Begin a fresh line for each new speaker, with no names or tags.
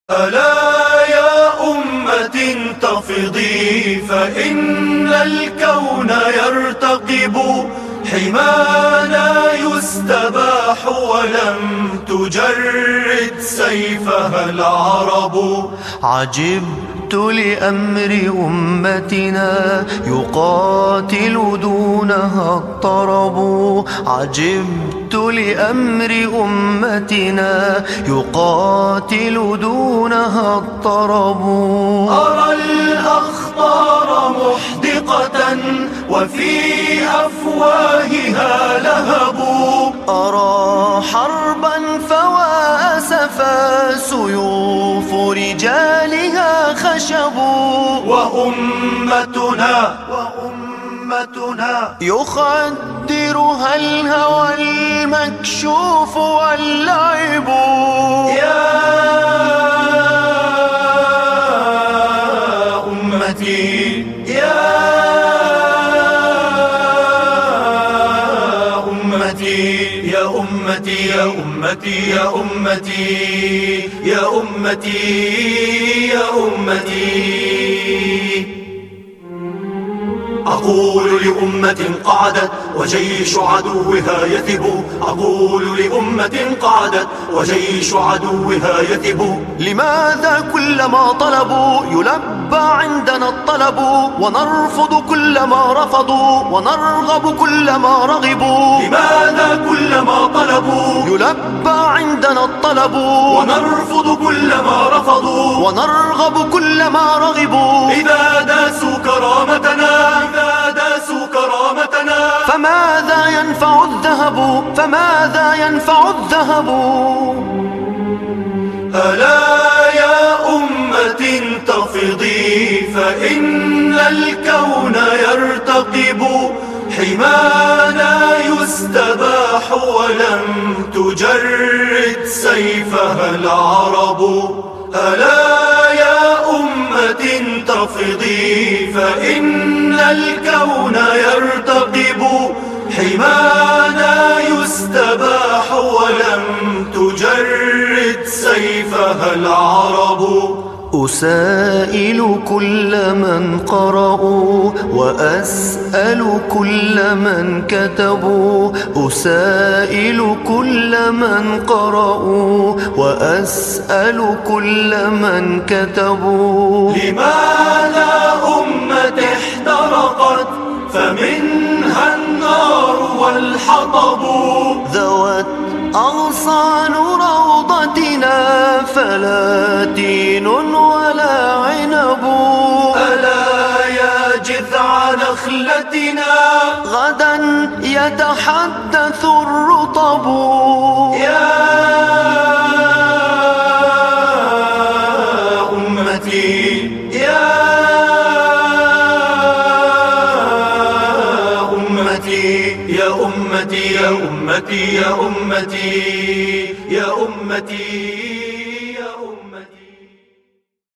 ألا يا أمة انتفضي فإن الكون يرتقب، حمانا يستباح ولم تجرد سيفها العرب.
عجبت لأمر أمتنا يقاتل دونها الطرب. عجبت لأمر أمتنا يقاتل دونها الطرب.
أرى الأخطار محدقة وفي أفواهها لهب،
أرى حربا فواسفا سيوف رجالها خشب.
وأمتنا
يخدرها الهوى المكشوف واللعب.
يا أمتي يا أمتي يا أمتي يا أمتي يا أمتي يا أمتي يا أمتي. أقول لأمة قعدت وجيش عدوها يثب، أقول لأمة قعدت وجيش عدوها يثب.
لماذا كلما طلبوا يلبى عندنا الطلب، ونرفض كلما رفضوا ونرغب كلما رغبوا.
لماذا كلما طلبوا
يلبى عندنا الطلب،
ونرفض كلما رفضوا
ونرغب كلما رغبوا.
إذا داسوا كرامتنا
فماذا ينفع الذهب، فماذا ينفع الذهب.
ألا يا أمة انتفضي فإن الكون يرتقب، حمانا يستباح ولم تجرد سيفها العرب. ألا يا أمة انتفضي فإن الكون يرتقب، حمانا يستباح ولم تجرد سيفها العرب.
أسائل كل من قرأوا وأسأل كل من كتبوا. أسائل كل من قرأوا وأسأل كل من كتبوا.
لماذا أمة احترقت فمنها النار والحطب،
ذوت أغصان روضتنا فلا تين ولا عنب.
ألا يا جذع نخلتنا
غدا يتحدث الرطب.
يا أمتي يا أمتي يا أمتي يا أمتي يا أمتي يا أمتي.